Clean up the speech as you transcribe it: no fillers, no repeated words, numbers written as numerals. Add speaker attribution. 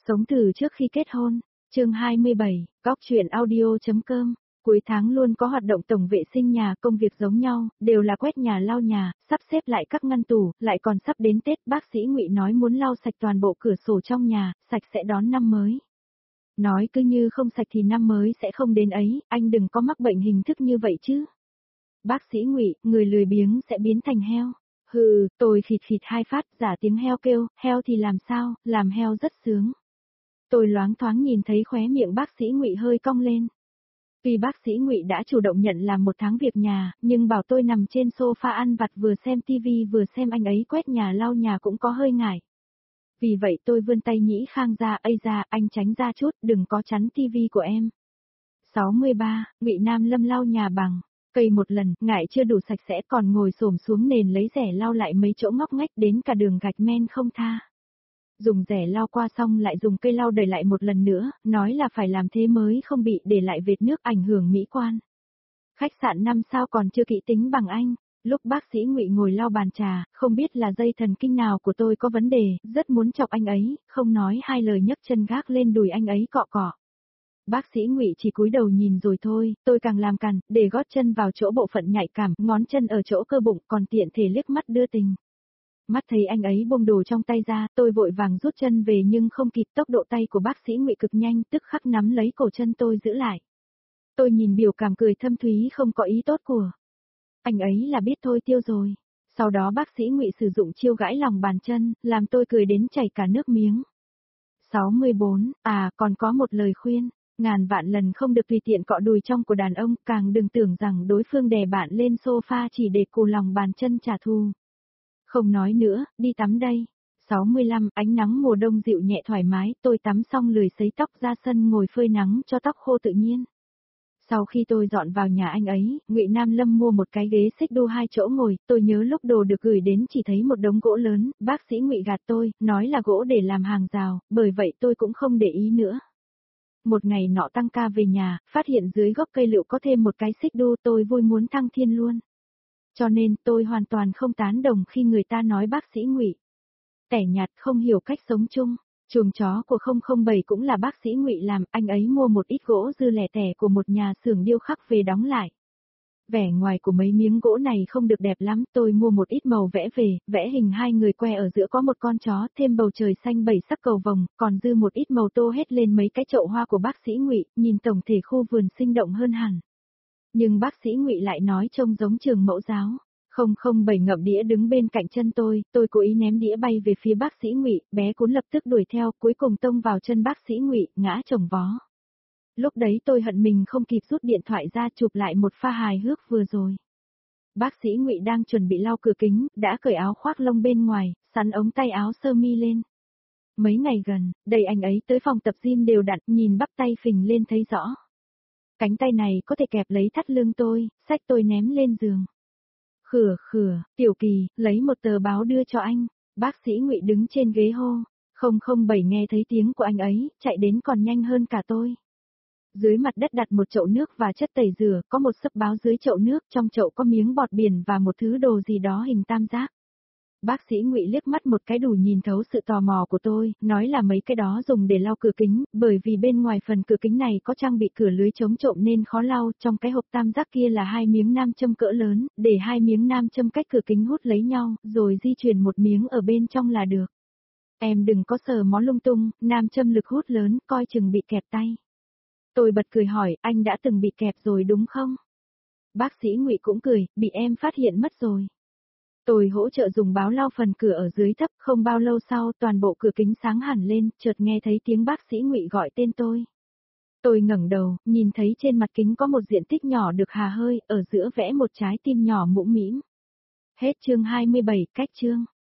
Speaker 1: Sống từ trước khi kết hôn, chương 27, góc chuyện audio.com. Cuối tháng luôn có hoạt động tổng vệ sinh nhà, công việc giống nhau, đều là quét nhà lau nhà, sắp xếp lại các ngăn tủ, lại còn sắp đến Tết, bác sĩ Ngụy nói muốn lau sạch toàn bộ cửa sổ trong nhà, sạch sẽ đón năm mới. Nói cứ như không sạch thì năm mới sẽ không đến ấy, anh đừng có mắc bệnh hình thức như vậy chứ. Bác sĩ Ngụy, người lười biếng sẽ biến thành heo. Hừ, tôi khịt khịt hai phát, giả tiếng heo kêu, heo thì làm sao, làm heo rất sướng. Tôi loáng thoáng nhìn thấy khóe miệng bác sĩ Ngụy hơi cong lên. Vì bác sĩ Ngụy đã chủ động nhận làm một tháng việc nhà, nhưng bảo tôi nằm trên sofa ăn vặt vừa xem tivi vừa xem anh ấy quét nhà lau nhà cũng có hơi ngại. Vì vậy tôi vươn tay nhĩ khang ra, ây da, anh tránh ra chút, đừng có chắn tivi của em. 63, Ngụy Nam Lâm lau nhà bằng cây một lần, ngại chưa đủ sạch sẽ còn ngồi xổm xuống nền lấy rẻ lau lại mấy chỗ ngóc ngách đến cả đường gạch men không tha. Dùng rẻ lau qua xong lại dùng cây lau đẩy lại một lần nữa, nói là phải làm thế mới không bị để lại vệt nước ảnh hưởng mỹ quan. Khách sạn 5 sao còn chưa kỹ tính bằng anh. Lúc bác sĩ Ngụy ngồi lau bàn trà, không biết là dây thần kinh nào của tôi có vấn đề, rất muốn chọc anh ấy, không nói hai lời nhấc chân gác lên đùi anh ấy cọ cọ. Bác sĩ Ngụy chỉ cúi đầu nhìn rồi thôi, tôi càng làm cằn, để gót chân vào chỗ bộ phận nhạy cảm, ngón chân ở chỗ cơ bụng, còn tiện thể liếc mắt đưa tình. Mắt thấy anh ấy buông đồ trong tay ra, tôi vội vàng rút chân về nhưng không kịp, tốc độ tay của bác sĩ Ngụy cực nhanh, tức khắc nắm lấy cổ chân tôi giữ lại. Tôi nhìn biểu cảm cười thâm thúy không có ý tốt của anh ấy là biết thôi tiêu rồi. Sau đó bác sĩ Ngụy sử dụng chiêu gãi lòng bàn chân, làm tôi cười đến chảy cả nước miếng. 64, còn có một lời khuyên. Ngàn vạn lần không được tùy tiện cọ đùi trong của đàn ông, càng đừng tưởng rằng đối phương đè bạn lên sofa chỉ để cù lòng bàn chân trả thù. Không nói nữa, đi tắm đây. 65, ánh nắng mùa đông dịu nhẹ thoải mái, tôi tắm xong lười sấy tóc ra sân ngồi phơi nắng cho tóc khô tự nhiên. Sau khi tôi dọn vào nhà anh ấy, Ngụy Nam Lâm mua một cái ghế xích đu 2 chỗ ngồi, tôi nhớ lúc đồ được gửi đến chỉ thấy một đống gỗ lớn, bác sĩ Ngụy gạt tôi, nói là gỗ để làm hàng rào, bởi vậy tôi cũng không để ý nữa. Một ngày nọ tăng ca về nhà, phát hiện dưới gốc cây lựu có thêm một cái xích đu, tôi vui muốn thăng thiên luôn. Cho nên tôi hoàn toàn không tán đồng khi người ta nói bác sĩ Ngụy tẻ nhạt không hiểu cách sống chung. Chuồng chó của 007 cũng là bác sĩ Ngụy làm, anh ấy mua một ít gỗ dư lẻ tẻ của một nhà xưởng điêu khắc về đóng lại. Vẻ ngoài của mấy miếng gỗ này không được đẹp lắm, tôi mua một ít màu vẽ về, vẽ hình hai người que ở giữa có một con chó, thêm bầu trời xanh 7 sắc cầu vồng, còn dư một ít màu tô hết lên mấy cái chậu hoa của bác sĩ Ngụy, nhìn tổng thể khu vườn sinh động hơn hẳn. Nhưng bác sĩ Ngụy lại nói trông giống trường mẫu giáo. 007 ngậm đĩa đứng bên cạnh chân tôi cố ý ném đĩa bay về phía bác sĩ Ngụy, bé cún lập tức đuổi theo, cuối cùng tông vào chân bác sĩ Ngụy, ngã chồng vó. Lúc đấy tôi hận mình không kịp rút điện thoại ra chụp lại một pha hài hước vừa rồi. Bác sĩ Ngụy đang chuẩn bị lau cửa kính, đã cởi áo khoác lông bên ngoài, sắn ống tay áo sơ mi lên. Mấy ngày gần, đẩy anh ấy tới phòng tập gym đều đặn, nhìn bắp tay phình lên thấy rõ. Cánh tay này có thể kẹp lấy thắt lưng tôi, xách tôi ném lên giường. Khửa, Tiểu Kỳ, lấy một tờ báo đưa cho anh. Bác sĩ Ngụy đứng trên ghế hô. 007 nghe thấy tiếng của anh ấy, chạy đến còn nhanh hơn cả tôi. Dưới mặt đất đặt một chậu nước và chất tẩy rửa, có một xấp báo dưới chậu nước, trong chậu có miếng bọt biển và một thứ đồ gì đó hình tam giác. Bác sĩ Ngụy liếc mắt một cái đủ nhìn thấu sự tò mò của tôi, nói là mấy cái đó dùng để lau cửa kính, bởi vì bên ngoài phần cửa kính này có trang bị cửa lưới chống trộm nên khó lau, trong cái hộp tam giác kia là 2 miếng nam châm cỡ lớn, để 2 miếng nam châm cách cửa kính hút lấy nhau, rồi di chuyển một miếng ở bên trong là được. Em đừng có sờ mó lung tung, nam châm lực hút lớn, coi chừng bị kẹp tay. Tôi bật cười hỏi, anh đã từng bị kẹp rồi đúng không? Bác sĩ Ngụy cũng cười, bị em phát hiện mất rồi. Tôi hỗ trợ dùng báo lau phần cửa ở dưới thấp, không bao lâu sau toàn bộ cửa kính sáng hẳn lên, chợt nghe thấy tiếng bác sĩ Ngụy gọi tên tôi. Tôi ngẩng đầu, nhìn thấy trên mặt kính có một diện tích nhỏ được hà hơi, ở giữa vẽ một trái tim nhỏ mũm mĩm. Hết chương 27, cách chương.